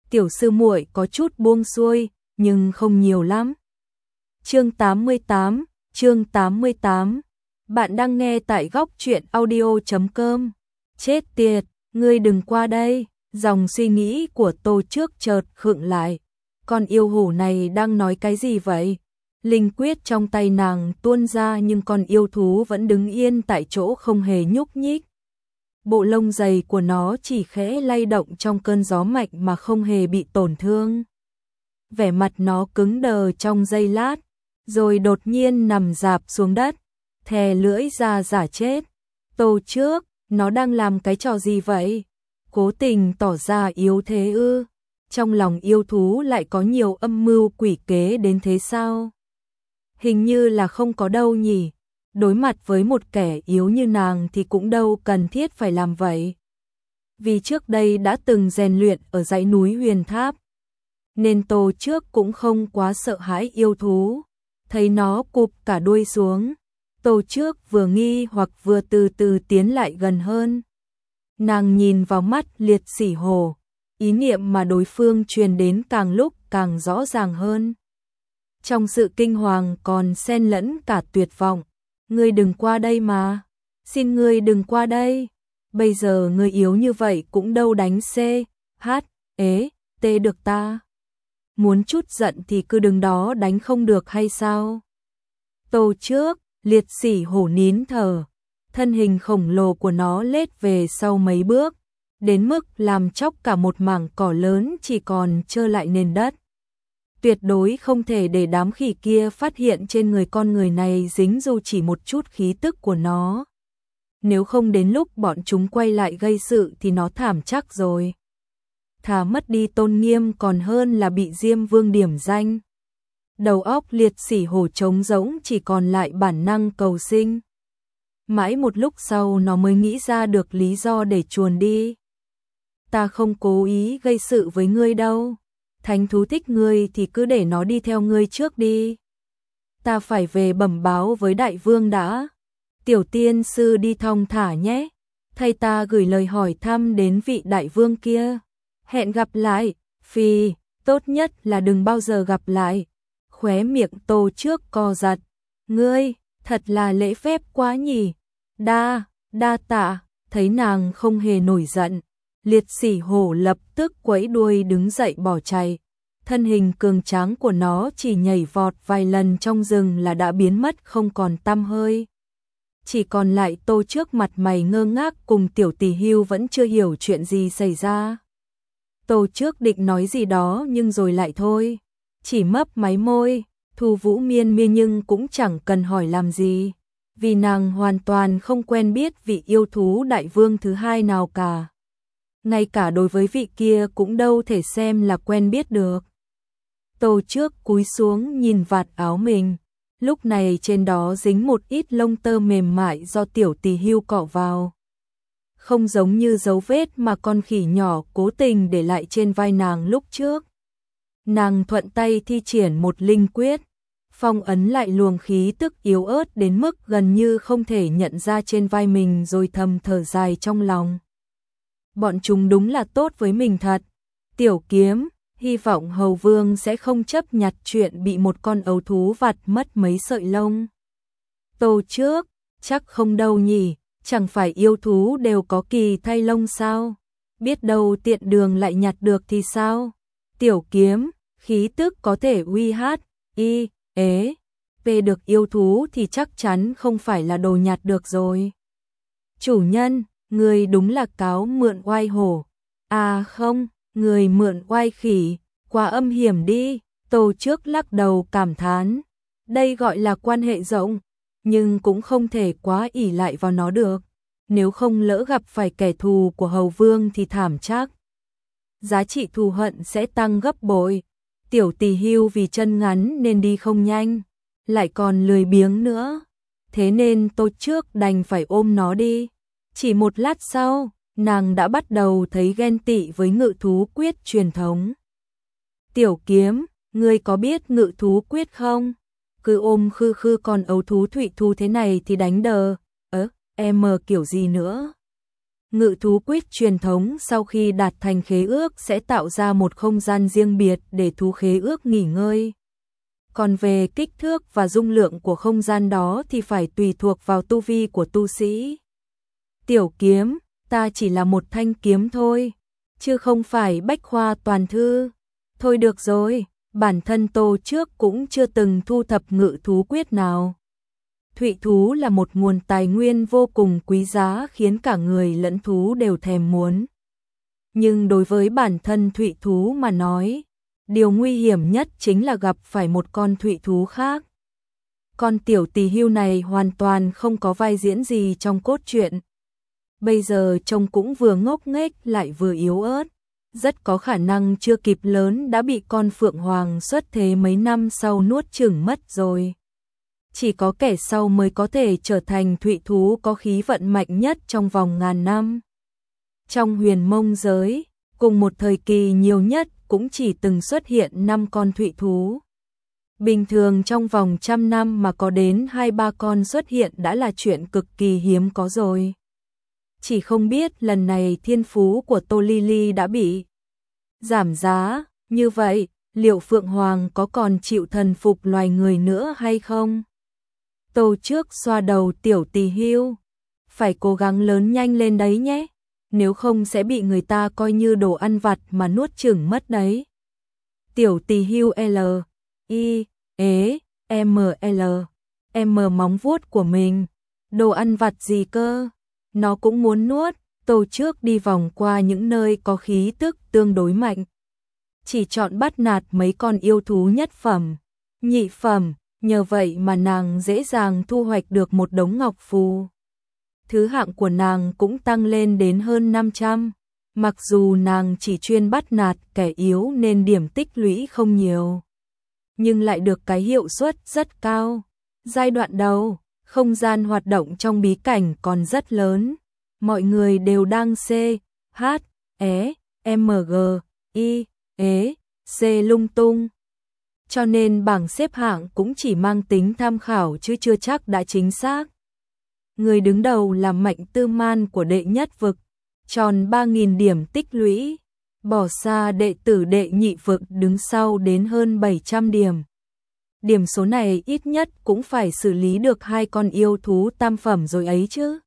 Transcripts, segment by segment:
tiểu sư muội có chút buông xuôi, nhưng không nhiều lắm. Chương 88, chương 88. Bạn đang nghe tại góc truyện audio.com. Chết tiệt, ngươi đừng qua đây. Dòng suy nghĩ của Tô Trước chợt khựng lại. Con yêu hổ này đang nói cái gì vậy? Linh quyết trong tay nàng tuôn ra nhưng con yêu thú vẫn đứng yên tại chỗ không hề nhúc nhích. Bộ lông dày của nó chỉ khẽ lay động trong cơn gió mạnh mà không hề bị tổn thương. Vẻ mặt nó cứng đờ trong giây lát, rồi đột nhiên nằm rạp xuống đất, thè lưỡi ra giả chết. Tô Trước, nó đang làm cái trò gì vậy? Cố tình tỏ ra yếu thế ư? Trong lòng yêu thú lại có nhiều âm mưu quỷ kế đến thế sao? Hình như là không có đâu nhỉ. Đối mặt với một kẻ yếu như nàng thì cũng đâu cần thiết phải làm vậy. Vì trước đây đã từng rèn luyện ở dãy núi Huyền Tháp, nên Tô Trước cũng không quá sợ hãi yêu thú. Thấy nó cụp cả đuôi xuống, Tô Trước vừa nghi hoặc vừa từ từ tiến lại gần hơn. Nàng nhìn vào mắt Liệt Sỉ Hổ, ý niệm mà đối phương truyền đến càng lúc càng rõ ràng hơn. Trong sự kinh hoàng còn xen lẫn cả tuyệt vọng. Ngươi đừng qua đây mà. Xin ngươi đừng qua đây. Bây giờ ngươi yếu như vậy cũng đâu đánh C, H, ế, T được ta. Muốn chút giận thì cứ đứng đó đánh không được hay sao? Tô Trước, Liệt Sỉ Hổ nín thở. Thân hình khổng lồ của nó lết về sau mấy bước, đến mức làm chóc cả một mảng cỏ lớn chỉ còn trơ lại nền đất. Tuyệt đối không thể để đám khỉ kia phát hiện trên người con người này dính dù chỉ một chút khí tức của nó. Nếu không đến lúc bọn chúng quay lại gây sự thì nó thảm chắc rồi. Thà mất đi tôn nghiêm còn hơn là bị Diêm Vương điểm danh. Đầu óc Liệt Sỉ Hổ trống rỗng, chỉ còn lại bản năng cầu sinh. Mãi một lúc sau nó mới nghĩ ra được lý do để chuồn đi. Ta không cố ý gây sự với ngươi đâu. Thánh thú thích ngươi thì cứ để nó đi theo ngươi trước đi. Ta phải về bẩm báo với đại vương đã. Tiểu tiên sư đi thong thả nhé. Thay ta gửi lời hỏi thăm đến vị đại vương kia. Hẹn gặp lại. Phi, tốt nhất là đừng bao giờ gặp lại. Khóe miệng Tô Trước co giật. Ngươi, thật là lễ phép quá nhỉ. Đa tạ. Thấy nàng không hề nổi giận, Liệt Sỉ Hổ lập tức quẫy đuôi đứng dậy bỏ chạy. Thân hình cường tráng của nó chỉ nhảy vọt vài lần trong rừng là đã biến mất không còn tăm hơi. Chỉ còn lại Tô Trước mặt mày ngơ ngác cùng Tiểu Tỷ Hưu vẫn chưa hiểu chuyện gì xảy ra. Tô Trước định nói gì đó nhưng rồi lại thôi. Chỉ mấp máy môi, Thu Vũ miên miên nhưng cũng chẳng cần hỏi làm gì. Vì nàng hoàn toàn không quen biết vị yêu thú đại vương thứ hai nào cả. Ngay cả đối với vị kia cũng đâu thể xem là quen biết được. Tô Trước cúi xuống nhìn vạt áo mình. Lúc này trên đó dính một ít lông tơ mềm mại do Tiểu Tỷ Hưu cọ vào. Không giống như dấu vết mà con khỉ nhỏ cố tình để lại trên vai nàng lúc trước. Nàng thuận tay thi triển một linh quyết, phong ấn lại luồng khí tức yếu ớt đến mức gần như không thể nhận ra trên vai mình, rồi thầm thở dài trong lòng. Bọn chúng đúng là tốt với mình thật. Tiểu Kiếm, hy vọng Hầu Vương sẽ không chấp nhặt chuyện bị một con ấu thú vặt mất mấy sợi lông. Tô Trước, chắc không đâu nhỉ, chẳng phải yêu thú đều có kỳ thay lông sao? Biết đâu tiện đường lại nhặt được thì sao? Tiểu Kiếm, khí tức có thể uy hát, y, ế, p được yêu thú thì chắc chắn không phải là đồ nhặt được rồi. Chủ nhân, người đúng là cáo mượn oai hổ. À không, người mượn oai khỉ, quá âm hiểm đi. Tô Trước lắc đầu cảm thán. Đây gọi là quan hệ rộng, nhưng cũng không thể quá ỷ lại vào nó được. Nếu không lỡ gặp phải kẻ thù của Hầu Vương thì thảm chắc. Giá trị thù hận sẽ tăng gấp bội. Tiểu Tỷ Hưu vì chân ngắn nên đi không nhanh, lại còn lười biếng nữa. Thế nên Tô Trước đành phải ôm nó đi. Chỉ một lát sau, nàng đã bắt đầu thấy ghen tị với ngự thú quyết truyền thống. Tiểu Kiếm, ngươi có biết ngự thú quyết không? Cứ ôm khư khư con ấu thú thụy thu thế này thì đánh đờ. Em kiểu gì nữa? Ngự thú quyết truyền thống sau khi đạt thành khế ước sẽ tạo ra một không gian riêng biệt để thú khế ước nghỉ ngơi. Còn về kích thước và dung lượng của không gian đó thì phải tùy thuộc vào tu vi của tu sĩ. Tiểu kiếm, ta chỉ là một thanh kiếm thôi, chứ không phải bách khoa toàn thư. Thôi được rồi, bản thân Tô trước cũng chưa từng thu thập ngự thú quyết nào. Thụy thú là một nguồn tài nguyên vô cùng quý giá khiến cả người lẫn thú đều thèm muốn. Nhưng đối với bản thân thụy thú mà nói, điều nguy hiểm nhất chính là gặp phải một con thụy thú khác. Con tiểu tỳ hưu này hoàn toàn không có vai diễn gì trong cốt truyện. Bây giờ trông cũng vừa ngốc nghếch lại vừa yếu ớt, rất có khả năng chưa kịp lớn đã bị con phượng hoàng xuất thế mấy năm sau nuốt chửng mất rồi. Chỉ có kẻ sau mới có thể trở thành thụy thú có khí vận mạnh nhất trong vòng ngàn năm. Trong huyền mông giới, cùng một thời kỳ nhiều nhất cũng chỉ từng xuất hiện 5 con thụy thú. Bình thường trong vòng 100 năm mà có đến 2-3 con xuất hiện đã là chuyện cực kỳ hiếm có rồi. Chỉ không biết lần này thiên phú của Tô Ly Ly đã bị giảm giá, như vậy liệu Phượng Hoàng có còn chịu thần phục loài người nữa hay không? Tô trước xoa đầu tiểu tỳ hưu, phải cố gắng lớn nhanh lên đấy nhé, nếu không sẽ bị người ta coi như đồ ăn vặt mà nuốt chửng mất đấy. Tiểu tỳ hưu L, I, ế, M, L, M móng vuốt của mình, đồ ăn vặt gì cơ, nó cũng muốn nuốt. Tô trước đi vòng qua những nơi có khí tức tương đối mạnh, chỉ chọn bắt nạt mấy con yêu thú nhất phẩm, nhị phẩm, nhờ vậy mà nàng dễ dàng thu hoạch được một đống ngọc phù. Thứ hạng của nàng cũng tăng lên đến hơn 500, mặc dù nàng chỉ chuyên bắt nạt kẻ yếu nên điểm tích lũy không nhiều, nhưng lại được cái hiệu suất rất cao. Giai đoạn đầu, không gian hoạt động trong bí cảnh còn rất lớn, mọi người đều đang C, H, E, M, G, I, E, C lung tung. Cho nên bảng xếp hạng cũng chỉ mang tính tham khảo chứ chưa chắc đã chính xác. Người đứng đầu là Mạnh Tư Man của đệ nhất vực, tròn 3.000 điểm tích lũy, bỏ xa đệ tử đệ nhị vực đứng sau đến hơn 700 điểm. Điểm số này ít nhất cũng phải xử lý được 2 con yêu thú tam phẩm rồi ấy chứ.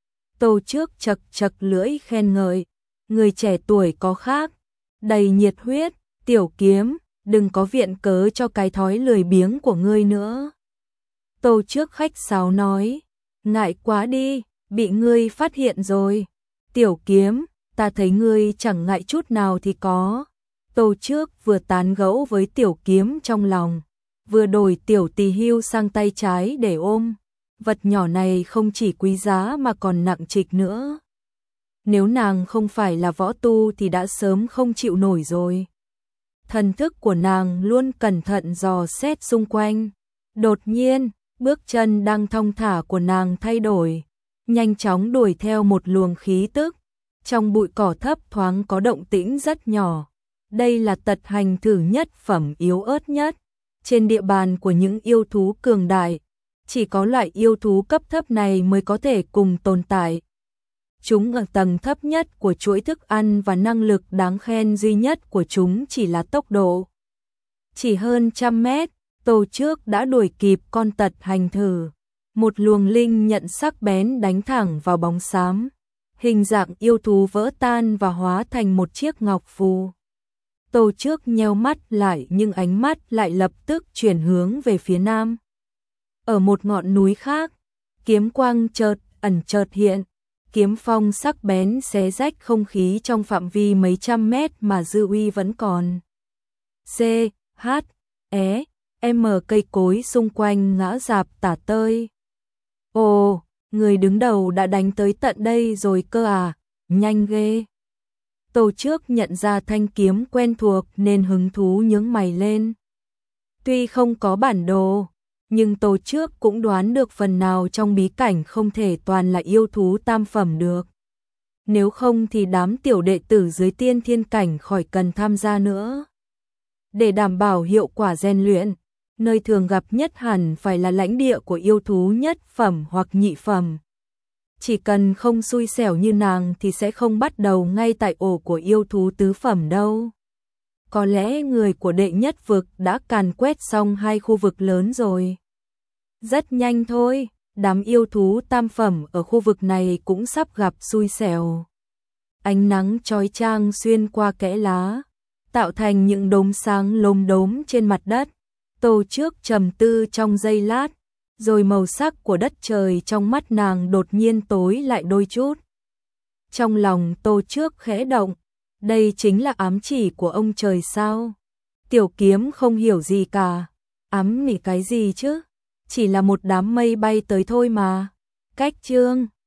Tô trước chật chật lưỡi khen ngợi, người trẻ tuổi có khác, đầy nhiệt huyết, tiểu kiếm, đừng có viện cớ cho cái thói lười biếng của ngươi nữa. Tô trước khách sáo nói, ngại quá đi, bị ngươi phát hiện rồi. Tiểu kiếm, ta thấy ngươi chẳng ngại chút nào thì có. Tô trước vừa tán gẫu với tiểu kiếm trong lòng, vừa đổi tiểu tỳ hưu sang tay trái để ôm. Vật nhỏ này không chỉ quý giá mà còn nặng trịch nữa. Nếu nàng không phải là võ tu thì đã sớm không chịu nổi rồi. Thần thức của nàng luôn cẩn thận dò xét xung quanh. Đột nhiên, bước chân đang thong thả của nàng thay đổi, nhanh chóng đuổi theo một luồng khí tức. Trong bụi cỏ thấp thoáng có động tĩnh rất nhỏ. Đây là tật hành thử nhất phẩm yếu ớt nhất. Trên địa bàn của những yêu thú cường đại, chỉ có loại yêu thú cấp thấp này mới có thể cùng tồn tại. Chúng ở tầng thấp nhất của chuỗi thức ăn và năng lực đáng khen duy nhất của chúng chỉ là tốc độ. Chỉ hơn 100 mét, Tô trước đã đuổi kịp con tật hành thử. Một luồng linh nhận sắc bén đánh thẳng vào bóng xám. Hình dạng yêu thú vỡ tan và hóa thành một chiếc ngọc phù. Tô trước nheo mắt lại nhưng ánh mắt lại lập tức chuyển hướng về phía nam. Ở một ngọn núi khác, kiếm quang chợt ẩn chợt hiện, kiếm phong sắc bén xé rách không khí trong phạm vi mấy trăm mét mà dư uy vẫn còn. C, H, E, M cây cối xung quanh ngã rạp tả tơi. Ồ, người đứng đầu đã đánh tới tận đây rồi cơ à, nhanh ghê. Tô trước nhận ra thanh kiếm quen thuộc nên hứng thú nhướng mày lên. Tuy không có bản đồ, nhưng Tô trước cũng đoán được phần nào trong bí cảnh không thể toàn là yêu thú tam phẩm được. Nếu không thì đám tiểu đệ tử dưới tiên thiên cảnh khỏi cần tham gia nữa. Để đảm bảo hiệu quả rèn luyện, nơi thường gặp nhất hẳn phải là lãnh địa của yêu thú nhất phẩm hoặc nhị phẩm. chỉ cần không xui xẻo như nàng thì sẽ không bắt đầu ngay tại ổ của yêu thú tứ phẩm đâu. Có lẽ người của đệ nhất vực đã càn quét xong 2 khu vực lớn rồi. Rất nhanh thôi, đám yêu thú tam phẩm ở khu vực này cũng sắp gặp xui xẻo. Ánh nắng chói chang xuyên qua kẽ lá, tạo thành những đốm sáng lốm đốm trên mặt đất. Tô Trước trầm tư trong giây lát, rồi màu sắc của đất trời trong mắt nàng đột nhiên tối lại đôi chút. Trong lòng Tô Trước khẽ động, đây chính là ám chỉ của ông trời sao? Tiểu Kiếm không hiểu gì cả, ám mỉ cái gì chứ? Chỉ là một đám mây bay tới thôi mà. Cách chương